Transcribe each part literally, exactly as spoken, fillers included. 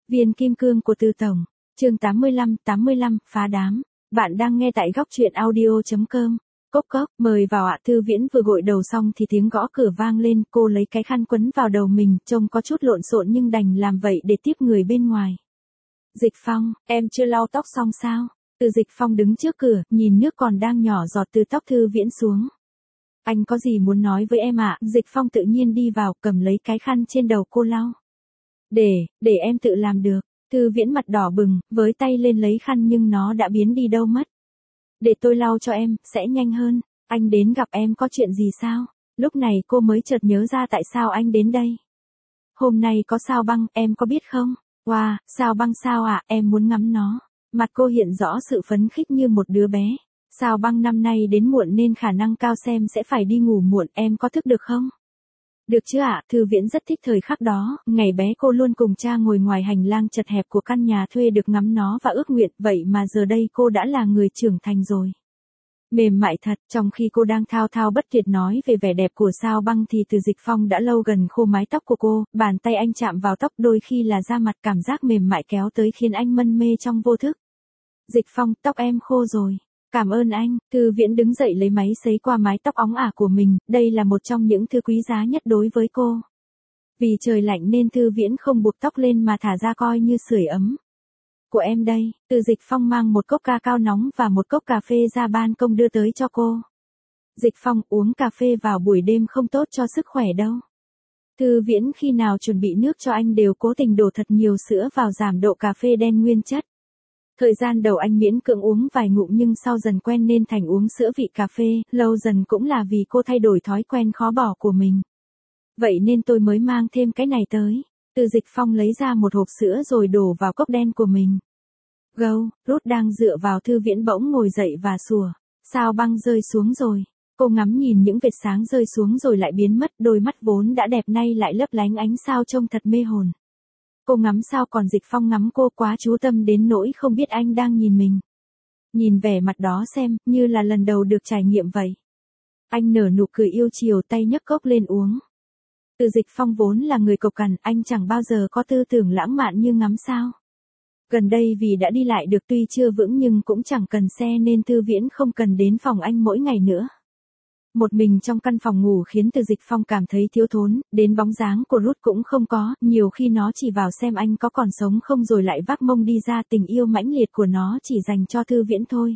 Viên kim cương của Từ Tổng, chương tám mươi lăm, tám mươi lăm, phá đám. Bạn đang nghe tại góc truyện audio.com. Cốc cốc, mời vào ạ. Thư Viễn vừa gội đầu xong thì tiếng gõ cửa vang lên, cô lấy cái khăn quấn vào đầu mình, trông có chút lộn xộn nhưng đành làm vậy để tiếp người bên ngoài. Dịch Phong, em chưa lau tóc xong sao? Từ Dịch Phong đứng trước cửa, nhìn nước còn đang nhỏ giọt từ tóc Thư Viễn xuống. Anh có gì muốn nói với em ạ? Dịch Phong tự nhiên đi vào, cầm lấy cái khăn trên đầu cô lau. Để, để em tự làm được. Thư Viễn mặt đỏ bừng, với tay lên lấy khăn nhưng nó đã biến đi đâu mất. Để tôi lau cho em, sẽ nhanh hơn. Anh đến gặp em có chuyện gì sao? Lúc này cô mới chợt nhớ ra tại sao anh đến đây. Hôm nay có sao băng, em có biết không? Wow, sao băng sao ạ, à? Em muốn ngắm nó. Mặt cô hiện rõ sự phấn khích như một đứa bé. Sao băng năm nay đến muộn nên khả năng cao xem sẽ phải đi ngủ muộn, em có thức được không? Được chứ ạ, à? Thư Viễn rất thích thời khắc đó, ngày bé cô luôn cùng cha ngồi ngoài hành lang chật hẹp của căn nhà thuê được ngắm nó và ước nguyện, vậy mà giờ đây cô đã là người trưởng thành rồi. Mềm mại thật, trong khi cô đang thao thao bất tuyệt nói về vẻ đẹp của sao băng thì Từ Dịch Phong đã lâu gần khô mái tóc của cô, bàn tay anh chạm vào tóc đôi khi là da mặt, cảm giác mềm mại kéo tới khiến anh mân mê trong vô thức. Dịch Phong, tóc em khô rồi. Cảm ơn anh. Thư Viễn đứng dậy lấy máy sấy qua mái tóc óng ả của mình, đây là một trong những thứ quý giá nhất đối với cô. Vì trời lạnh nên Thư Viễn không buộc tóc lên mà thả ra coi như sưởi ấm. Của em đây. Từ Dịch Phong mang một cốc ca cao nóng và một cốc cà phê ra ban công đưa tới cho cô. Dịch Phong, uống cà phê vào buổi đêm không tốt cho sức khỏe đâu. Thư Viễn khi nào chuẩn bị nước cho anh đều cố tình đổ thật nhiều sữa vào giảm độ cà phê đen nguyên chất. Thời gian đầu anh miễn cưỡng uống vài ngụm nhưng sau dần quen nên thành uống sữa vị cà phê, lâu dần cũng là vì cô thay đổi thói quen khó bỏ của mình. Vậy nên tôi mới mang thêm cái này tới. Từ Dịch Phong lấy ra một hộp sữa rồi đổ vào cốc đen của mình. Gâu, Ruth đang dựa vào Thư Viễn bỗng ngồi dậy và sủa. Sao băng rơi xuống rồi. Cô ngắm nhìn những vệt sáng rơi xuống rồi lại biến mất, đôi mắt vốn đã đẹp nay lại lấp lánh ánh sao trông thật mê hồn. Cô ngắm sao còn Dịch Phong ngắm cô quá chú tâm đến nỗi không biết anh đang nhìn mình. Nhìn vẻ mặt đó xem, như là lần đầu được trải nghiệm vậy. Anh nở nụ cười yêu chiều, tay nhấc cốc lên uống. Từ Dịch Phong vốn là người cộc cằn, anh chẳng bao giờ có tư tưởng lãng mạn như ngắm sao. Gần đây vì đã đi lại được tuy chưa vững nhưng cũng chẳng cần xe nên Thư Viễn không cần đến phòng anh mỗi ngày nữa. Một mình trong căn phòng ngủ khiến Từ Dịch Phong cảm thấy thiếu thốn, đến bóng dáng của Ruth cũng không có, nhiều khi nó chỉ vào xem anh có còn sống không rồi lại vác mông đi ra, tình yêu mãnh liệt của nó chỉ dành cho Thư Viễn thôi.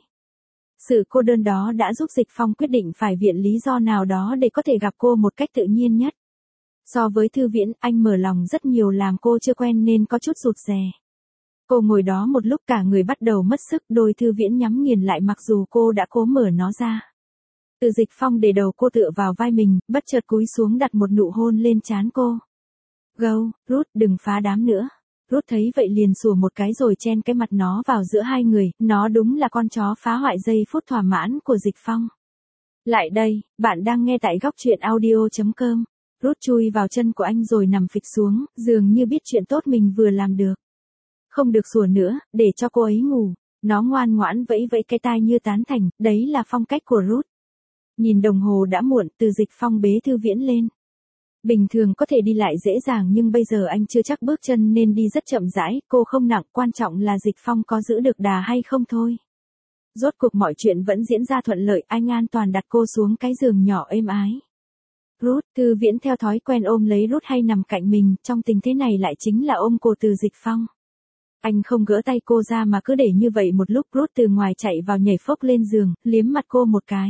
Sự cô đơn đó đã giúp Dịch Phong quyết định phải viện lý do nào đó để có thể gặp cô một cách tự nhiên nhất. So với Thư Viễn, anh mở lòng rất nhiều làm cô chưa quen nên có chút rụt rè. Cô ngồi đó một lúc cả người bắt đầu mất sức, đôi Thư Viễn nhắm nghiền lại mặc dù cô đã cố mở nó ra. Từ Dịch Phong để đầu cô tựa vào vai mình, bất chợt cúi xuống đặt một nụ hôn lên trán cô. Gâu, Ruth, đừng phá đám nữa. Ruth thấy vậy liền sủa một cái rồi chen cái mặt nó vào giữa hai người, nó đúng là con chó phá hoại giây phút thỏa mãn của Dịch Phong. Lại đây, bạn đang nghe tại góc truyện audio.com. Ruth chui vào chân của anh rồi nằm phịch xuống, dường như biết chuyện tốt mình vừa làm được. Không được sủa nữa, để cho cô ấy ngủ. Nó ngoan ngoãn vẫy vẫy cái tai như tán thành, đấy là phong cách của Ruth. Nhìn đồng hồ đã muộn, Từ Dịch Phong bế Thư Viễn lên. Bình thường có thể đi lại dễ dàng nhưng bây giờ anh chưa chắc bước chân nên đi rất chậm rãi, cô không nặng, quan trọng là Dịch Phong có giữ được đà hay không thôi. Rốt cuộc mọi chuyện vẫn diễn ra thuận lợi, anh an toàn đặt cô xuống cái giường nhỏ êm ái. Ruth, Thư Viễn theo thói quen ôm lấy Ruth hay nằm cạnh mình, trong tình thế này lại chính là ôm cổ Từ Dịch Phong. Anh không gỡ tay cô ra mà cứ để như vậy một lúc, Ruth từ ngoài chạy vào nhảy phốc lên giường, liếm mặt cô một cái.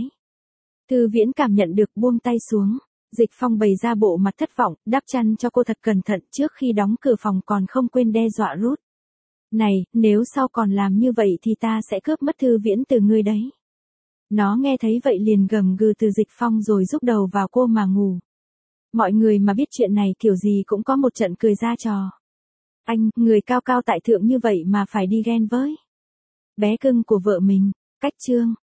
Thư Viễn cảm nhận được buông tay xuống. Dịch Phong bày ra bộ mặt thất vọng, đắp chăn cho cô thật cẩn thận trước khi đóng cửa phòng còn không quên đe dọa Ruth. Này, nếu sau còn làm như vậy thì ta sẽ cướp mất Thư Viễn từ ngươi đấy. Nó nghe thấy vậy liền gầm gừ Từ Dịch Phong rồi rúc đầu vào cô mà ngủ. Mọi người mà biết chuyện này kiểu gì cũng có một trận cười ra trò. Anh, người cao cao tại thượng như vậy mà phải đi ghen với bé cưng của vợ mình. Cách chương.